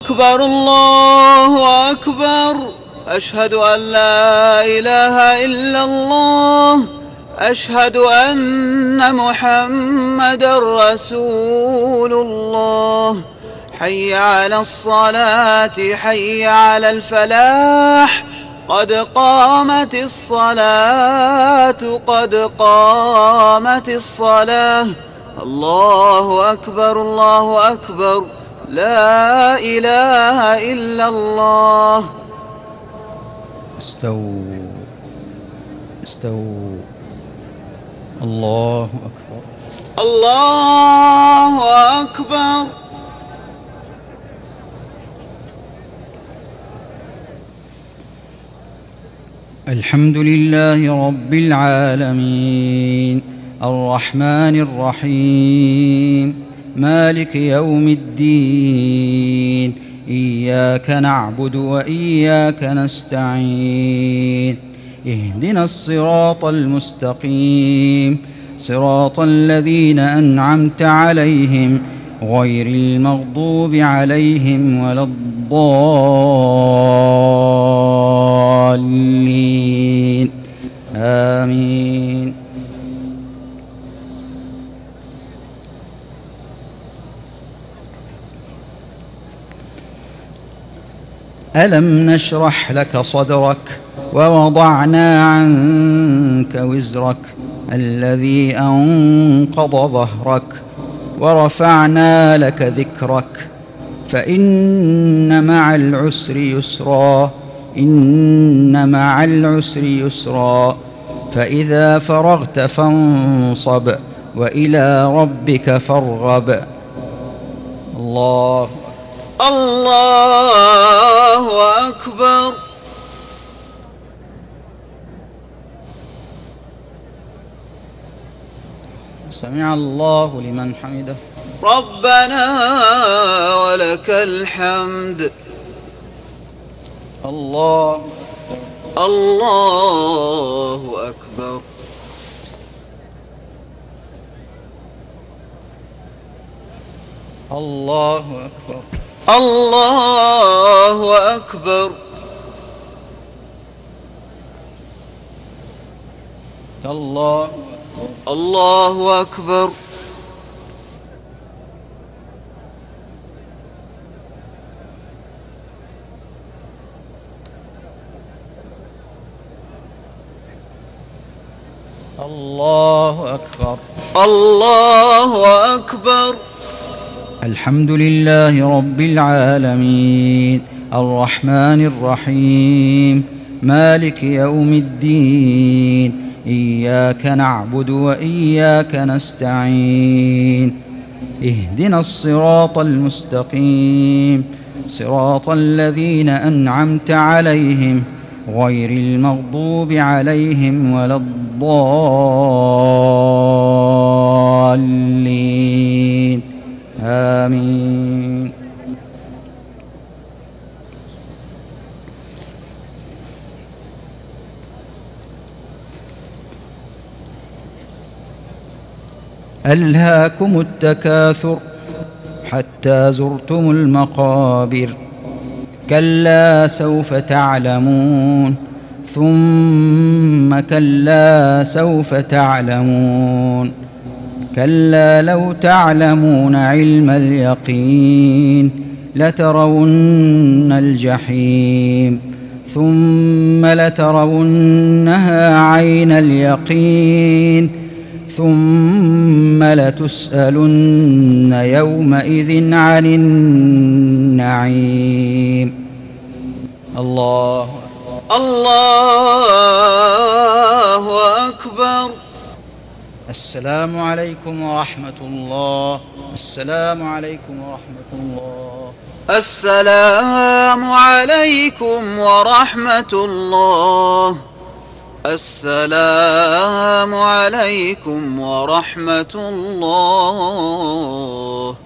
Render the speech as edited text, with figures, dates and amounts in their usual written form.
أكبر الله أكبر. أشهد أن لا إله إلا الله. أشهد أن محمدًا رسول الله. حي على الصلاة حي على الفلاح. قد قامت الصلاة قد قامت الصلاة. الله أكبر الله أكبر. لا إله إلا الله. استووا استووا. الله أكبر الله أكبر. الحمد لله رب العالمين الرحمن الرحيم مالك يوم الدين. إياك نعبد وإياك نستعين. اهدنا الصراط المستقيم صراط الذين أنعمت عليهم غير المغضوب عليهم ولا الضالين. آمين. ألم نشرح لك صدرك ووضعنا عنك وزرك الذي أنقض ظهرك ورفعنا لك ذكرك فإن مع العسر يسرا. إن مع العسر يسرا. فإذا فرغت فانصب وإلى ربك فارغب. الله الله أكبر. سمع الله لمن حمده. ربنا ولك الحمد. الله الله أكبر. الله أكبر. الله أكبر. الله الله أكبر. الله أكبر. الله أكبر. الحمد لله رب العالمين الرحمن الرحيم مالك يوم الدين. إياك نعبد وإياك نستعين. اهدنا الصراط المستقيم صراط الذين أنعمت عليهم غير المغضوب عليهم ولا الضالين. آمين. ألهاكم التكاثر حتى زرتم المقابر. كلا سوف تعلمون ثم كلا سوف تعلمون. كلا لو تعلمون علم اليقين لترون الجحيم ثم لترونها عين اليقين ثم لتسألن يومئذ عن النعيم. الله الله أكبر. السلام عليكم ورحمة الله. السلام عليكم ورحمة الله. السلام عليكم ورحمة الله. السلام عليكم ورحمة الله.